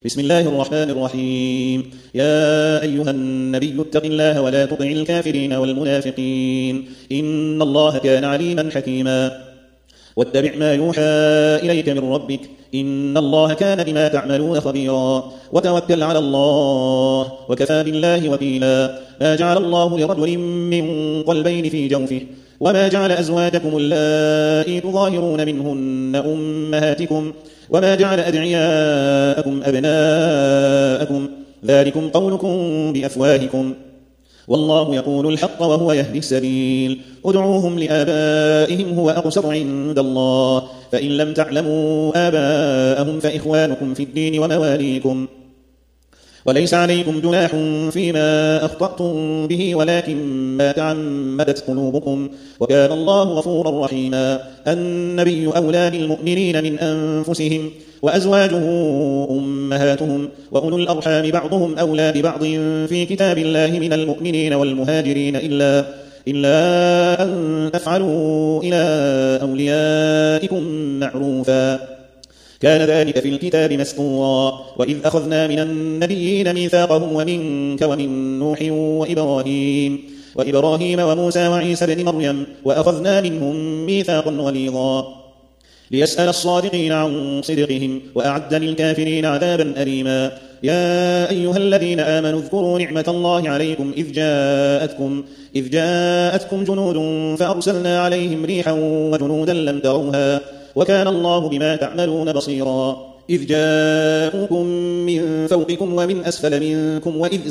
بسم الله الرحمن الرحيم. يا أيها النبي اتق الله ولا تطع الكافرين والمنافقين، إن الله كان عليما حكيما. واتبع ما يوحى إليك من ربك، إن الله كان بما تعملون خبيرا. وتوكل على الله، وكفى بالله وكيلا. ما جعل الله لرجل من قلبين في جوفه، وما جعل أزواجكم اللائي تظاهرون منهن أمهاتكم، وما جعل أدعياءكم أبناءكم، ذلكم قولكم بأفواهكم، والله يقول الحق وهو يهدي السبيل. ادعوهم لآبائهم هو أقسط عند الله، فإن لم تعلموا آباءهم فإخوانكم في الدين ومواليكم، وليس عليكم جناح فيما أخطأتم به ولكن ما تعمدت قلوبكم، وكان الله غفورا رحيما. النبي أولى بالمؤمنين من أنفسهم، وأزواجه أمهاتهم، وأولو الأرحام بعضهم أولى ببعض في كتاب الله من المؤمنين والمهاجرين إلا أن تفعلوا إلى أوليائكم معروفا، كان ذلك في الكتاب مسطورا. وإذ أخذنا من النبيين ميثاقهم ومنك ومن نوح وإبراهيم وموسى وعيسى بن مريم، وأخذنا منهم ميثاقا غليظا، ليسأل الصادقين عن صدقهم، وأعد للكافرين عذابا أليما. يا أيها الذين آمنوا اذكروا نعمة الله عليكم إذ جاءتكم جنود فأرسلنا عليهم ريحا وجنودا لم تروها، وكان الله بما تعملون بصيرا. إذ جاءوكم من فوقكم ومن أسفل منكم، وإذ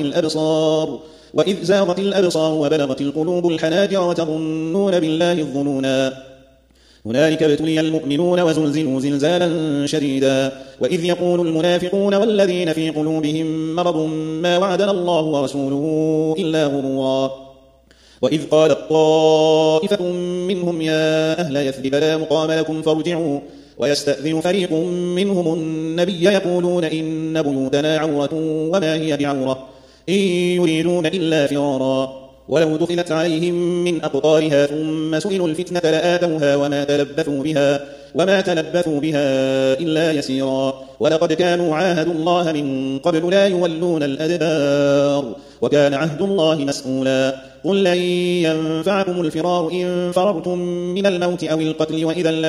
زاغت الأبصار وبلغت القلوب الحناجر وتظنون بالله الظنونا، هنالك ابتلي المؤمنون وزلزلوا زلزالا شديدا. وإذ يقول المنافقون والذين في قلوبهم مرض ما وعدنا الله ورسوله إلا غرورا. وإذ قالت طائفة منهم يا أهل يثرب لا مقام لكم فارجعوا، ويستأذن فريق منهم النبي يقولون إن بيوتنا عورة وما هي بعورة، إن يريدون إلا فرارا، ولو دخلت عليهم من أقطارها ثم سئلوا الفتنة لآتوها وما تلبثوا بها إلا يسيرا. ولقد كانوا عاهدوا الله من قبل لا يولون الأدبار، وكان عهد الله مسؤولا. قل لن ينفعكم الفرار إن فررتم من الموت أو القتل،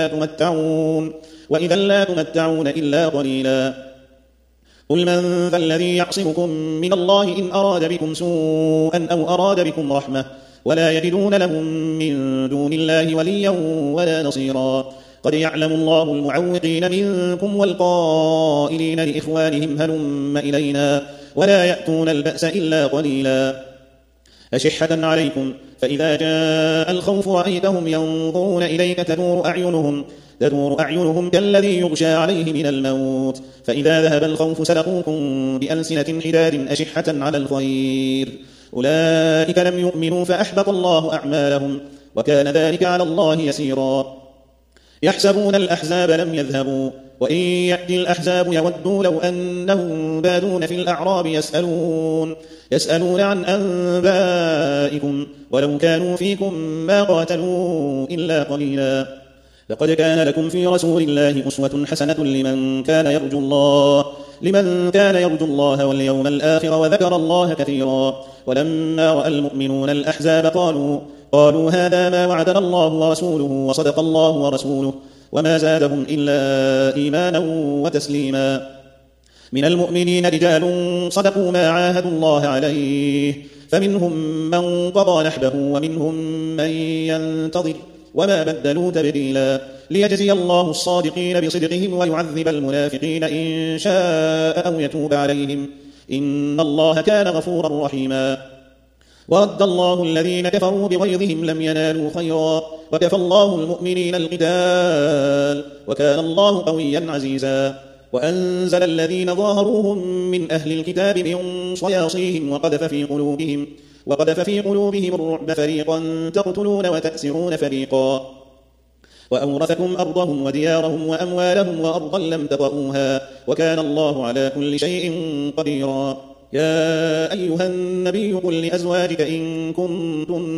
وإذا لا تمتعون إلا قليلا. قل من ذا الذي يعصمكم من الله إن أراد بكم سوءا أو أراد بكم رحمة، ولا يجدون لهم من دون الله وليا ولا نصيرا. قد يعلم الله المعوقين منكم والقائلين لإخوانهم هلم إلينا، ولا يأتون البأس إلا قليلا. أشحة عليكم، فإذا جاء الخوف رأيتهم ينظرون إليك تدور أعينهم كالذي يغشى عليه من الموت، فإذا ذهب الخوف سلقوكم بألسنة حداد أشحة على الخير، أولئك لم يؤمنوا فأحبط الله أعمالهم، وكان ذلك على الله يسيرا. يحسبون الأحزاب لم يذهبوا، وإن يأتي الأحزاب يودوا لو أنهم بادون في الأعراب يسألون عن أنبائكم، ولو كانوا فيكم ما قاتلوا إلا قليلا. لقد كان لكم في رسول الله أسوة حسنة لمن كان يرجو الله واليوم الآخر وذكر الله كثيرا. ولما رأى المؤمنون الأحزاب قالوا هذا ما وعدنا الله ورسوله وصدق الله ورسوله، وما زادهم إلا إيمانا وتسليما. من المؤمنين رجال صدقوا ما عاهدوا الله عليه، فمنهم من قضى نحبه ومنهم من ينتظر، وما بدلوا تبديلا. ليجزي الله الصادقين بصدقهم ويعذب المنافقين إن شاء أو يتوب عليهم، إن الله كان غفورا رحيما. ورد الله الذين كفروا بغيظهم لم ينالوا خيرا، وكفى الله المؤمنين القتال، وكان الله قويا عزيزا. وأنزل الذين ظاهروهم من أهل الكتاب من صياصيهم وقذف في قلوبهم الرعب، فريقا تقتلون وتأسرون فريقا، وأورثكم أرضهم وديارهم وأموالهم وأرضا لم تطئوها، وكان الله على كل شيء قديرا. يا أيها النبي قل لأزواجك إن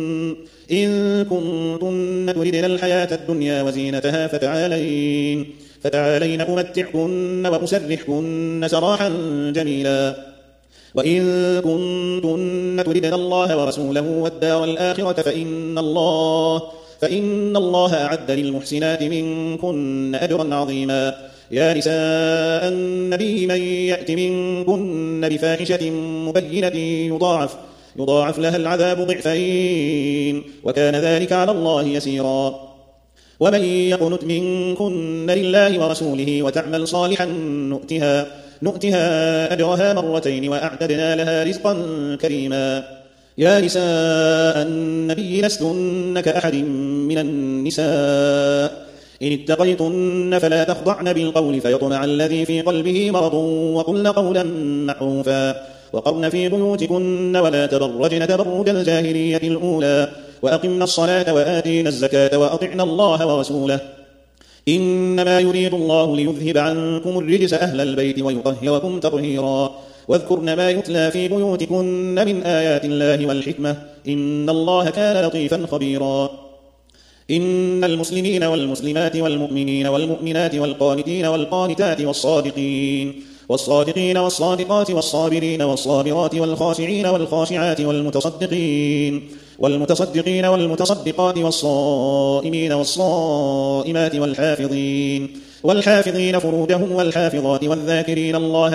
كنتن تردن الحياة الدنيا وزينتها فتعالين أمتعكن وأسرحكن سراحا جميلا. وإن كنتن تردن الله ورسوله والدار الآخرة فإن الله أعد للمحسنات منكن أجرا عظيما. يا نساء النبي من يأت منكن بفاحشة مبينة يضاعف لها العذاب ضعفين وكان ذلك على الله يسيرا. ومن يقنت منكن لله ورسوله وتعمل صالحا نؤتها أجرها مرتين وأعتدنا لها رزقا كريما. يا نساء النبي لستن كأحد من النساء إن اتقيتن فلا تخضعن بالقول فيطمع الذي في قلبه مرض وقلن قولا معروفا وقرن في بيوتكن ولا تبرجن تبرج الجاهلية الأولى وأقمن الصلاة وآتينا الزكاة وأطعن الله ورسوله إنما يريد الله ليذهب عنكم الرجس أهل البيت ويطهركم تطهيرا. واذكرن ما يتلى في بيوتكن من آيات الله والحكمة إن الله كان لطيفا خبيرا. إن المسلمين والمسلمات والمؤمنين والمؤمنات والقانتين والقانتات والصادقين والصادقات والصابرين والصابرات والخاشعين والخاشعات والمتصدقين والمتصدقات والصائمين والصائمات والحافظين فروجهم والحافظات والذاكرين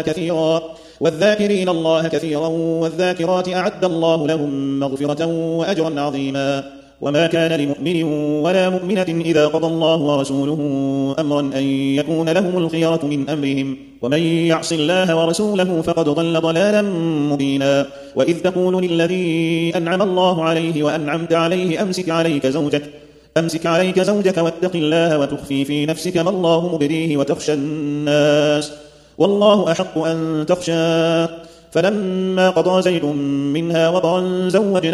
الله كثيرا والذاكرات أعد الله لهم مغفرة وأجرا عظيما. وما كان لمؤمن ولا مؤمنة إذا قضى الله ورسوله أمرا أن يكون لهم الخيرة من أمرهم ومن يعص الله ورسوله فقد ضل ضلالا مبينا. وإذ تقول للذي أنعم الله عليه وأنعمت عليه أمسك عليك زوجك واتق الله وتخفي في نفسك ما الله مبديه وتخشى الناس والله أحق أن تخشاه فلما قضى زيد منها وطرا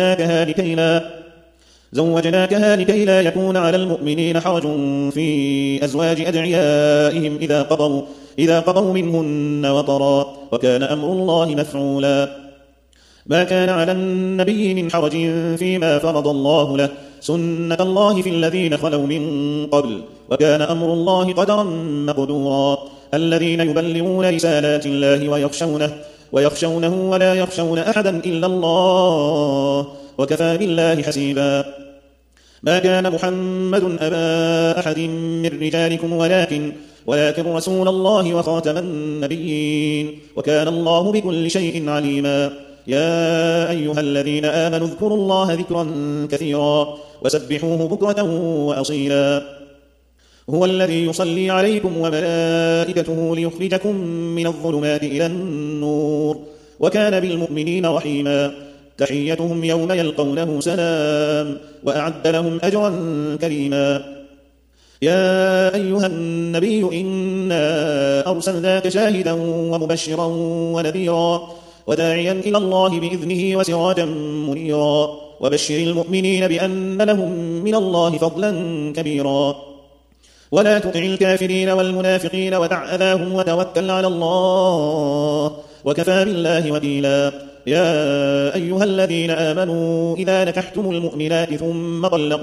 زوجناكها لكي لا يكون على المؤمنين حرج في أزواج أدعيائهم إذا قضوا منهن وطرا وكان أمر الله مفعولا. ما كان على النبي من حرج فيما فرض الله له سنة الله في الذين خلوا من قبل وكان أمر الله قدرا مقدورا. الذين يبلغون رسالات الله ويخشونه ولا يخشون أحدا إلا الله وكفى بالله حسيبا. ما كان محمد أبا أحد من رجالكم ولكن رسول الله وخاتم النبيين وكان الله بكل شيء عليما. يا أيها الذين آمنوا اذكروا الله ذكرا كثيرا وسبحوه بكرة وأصيلا. هو الذي يصلي عليكم وملائكته ليخرجكم من الظلمات إلى النور وكان بالمؤمنين رحيما. تحيتهم يوم يلقونه سلام وأعد لهم أجرا كريما. يا أيها النبي إنا أرسلناك شاهدا ومبشرا ونذيرا وداعيا إلى الله بإذنه وسراجا منيرا وبشر المؤمنين بأن لهم من الله فضلا كبيرا. ولا تطع الكافرين والمنافقين ودع أذاهم وتوكل على الله وكفى بالله وكيلا. يا أيها الذين آمنوا إذا نكحتم المؤمنات ثم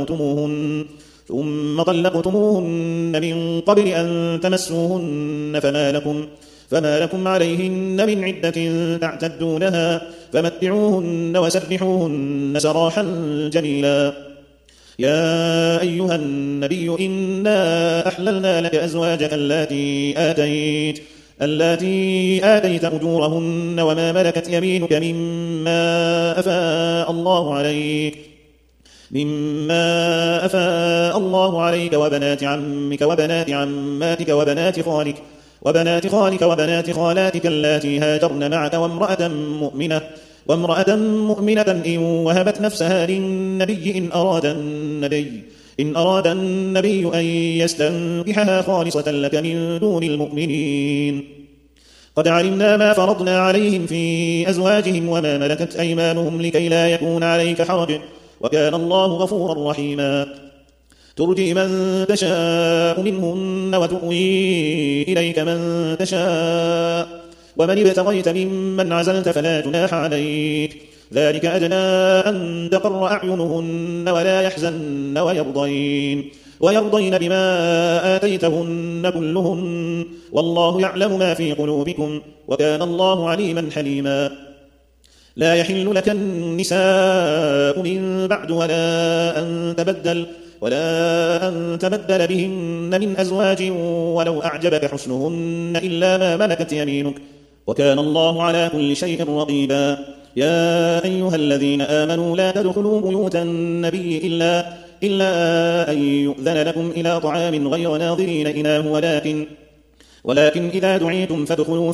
طلقتموهن من قبل أن تمسوهن فما لكم عليهن من عدة تعتدونها فمتعوهن وسرحوهن سراحا جميلا. يا أيها النبي إنا أحللنا لك أزواجك اللاتي آتيت أجورهن وما ملكت يمينك مما أفاء الله عليك وبنات عمك وبنات عماتك وبنات خالك وبنات خالاتك اللاتي هاجرن معك وامرأة مؤمنة إن وهبت نفسها للنبي إن أراد النبي أن يستنكحها خالصة لك من دون المؤمنين. قد علمنا ما فرضنا عليهم في أزواجهم وما ملكت أيمانهم لكي لا يكون عليك حرج وكان الله غفورا رحيما. ترجي من تشاء منهن وتؤوي إليك من تشاء ومن ابتغيت ممن عزلت فلا جناح عليك ذلك أدنى أن تقر أعينهن ولا يحزن ويرضين ويرضين بما آتيتهن كلهن والله يعلم ما في قلوبكم وكان الله عليما حليما لا يحل لك النساء من بعد ولا أن تبدل بهن من أزواج ولو أعجبك حسنهن إلا ما ملكت يمينك وكان الله على كل شيء رقيبا يا أيها الذين آمنوا لا تدخلوا بيوت النبي إلا أن يؤذن لكم إلى طعام غير ناظرين إناه ولكن إذا دعيتم فادخلوا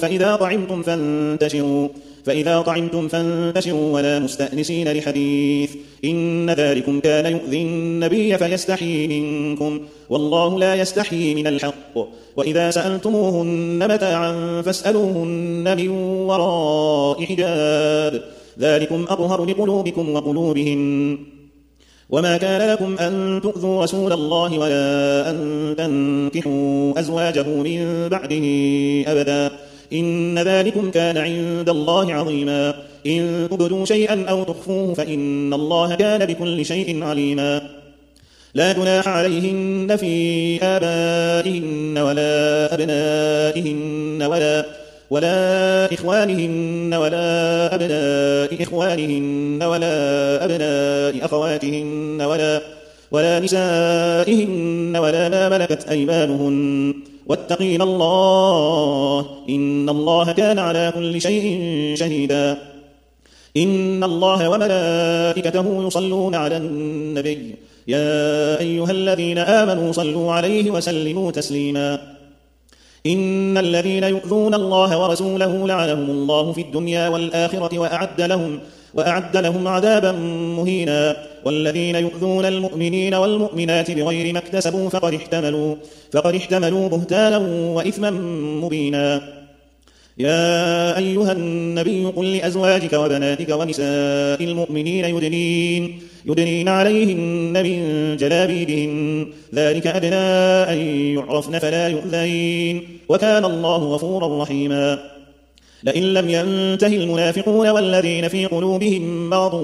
فإذا طعمتم فانتشروا ولا مستأنسين لحديث إن ذلكم كان يؤذي النبي فيستحيي منكم والله لا يستحيي من الحق وإذا سألتموهن متاعا فاسألوهن من وراء حجاب ذلكم أطهر لقلوبكم وقلوبهم وما كان لكم أن تؤذوا رسول الله ولا أن تنكحوا أزواجه من بعده أبدا إن ذلكم كان عند الله عظيما إن تبدوا شيئا أو تخفوه فإن الله كان بكل شيء عليما لا جناح عليهن في آبائهن ولا أبنائهن ولا إخوانهن ولا أبناء إخوانهن ولا أبناء أخواتهن ولا نسائهن ولا ما ملكت أيمانهن واتقين الله إن الله كان على كل شيء شهيدا إن الله وملائكته يصلون على النبي يا أيها الذين آمنوا صلوا عليه وسلموا تسليما إن الذين يؤذون الله ورسوله لعنهم الله في الدنيا والآخرة وأعد لهم عذابا مهينا والذين يؤذون المؤمنين والمؤمنات بغير ما اكتسبوا فقد احتملوا بهتانا وإثما مبينا يا أيها النبي قل لأزواجك وبناتك ونساء المؤمنين يدنين عليهن من جلابيبهن ذلك أدنى أن يعرفن فلا يؤذين وكان الله غفورا رحيما لئن لم ينته المنافقون والذين في قلوبهم مرض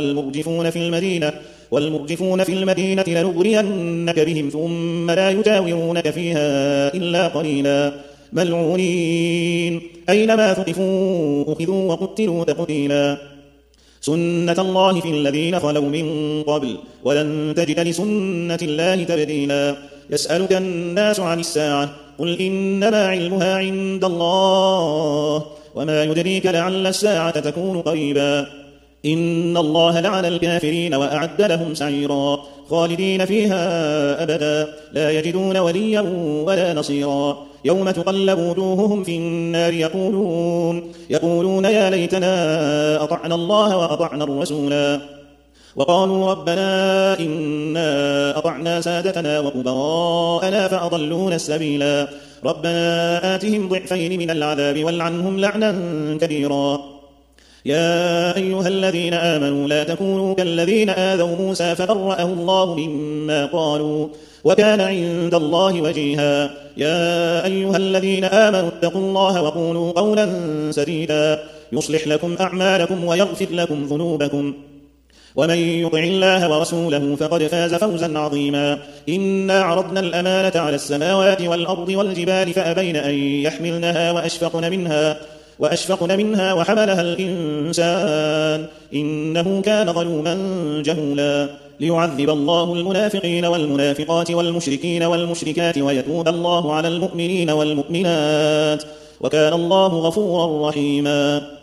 والمرجفون في المدينة لنغرينك بهم ثم لا يجاورونك فيها إلا قليلا ملعونين أينما ثقفوا أخذوا وقتلوا تقتيلا سنة الله في الذين خلوا من قبل ولن تجد لسنة الله تبديلا يسألك الناس عن الساعة قل إنما علمها عند الله وما يدريك لعل الساعة تكون قريبا إن الله لعن الكافرين وأعد لهم سعيرا خالدين فيها أبدا لا يجدون وليا ولا نصيرا يوم تقلب وجوههم في النار يقولون يا ليتنا أطعنا الله وأطعنا الرسولا وقالوا ربنا إنا أطعنا سادتنا وكبراءنا فأضلونا السبيلا ربنا آتهم ضعفين من العذاب والعنهم لعنا كبيرا يا أيها الذين آمنوا لا تكونوا كالذين آذوا موسى فبرأه الله مما قالوا وكان عند الله وجيها يا أيها الذين آمنوا اتقوا الله وقولوا قولا سديدا يصلح لكم أعمالكم ويغفر لكم ذنوبكم ومن يطع الله ورسوله فقد فاز فوزا عظيما إنا عرضنا الأمانة على السماوات والأرض والجبال فأبين أن يحملنها وأشفقن منها وحملها الإنسان إنه كان ظلوما جهولا ليعذب الله المنافقين والمنافقات والمشركين والمشركات ويتوب الله على المؤمنين والمؤمنات وكان الله غفورا رحيما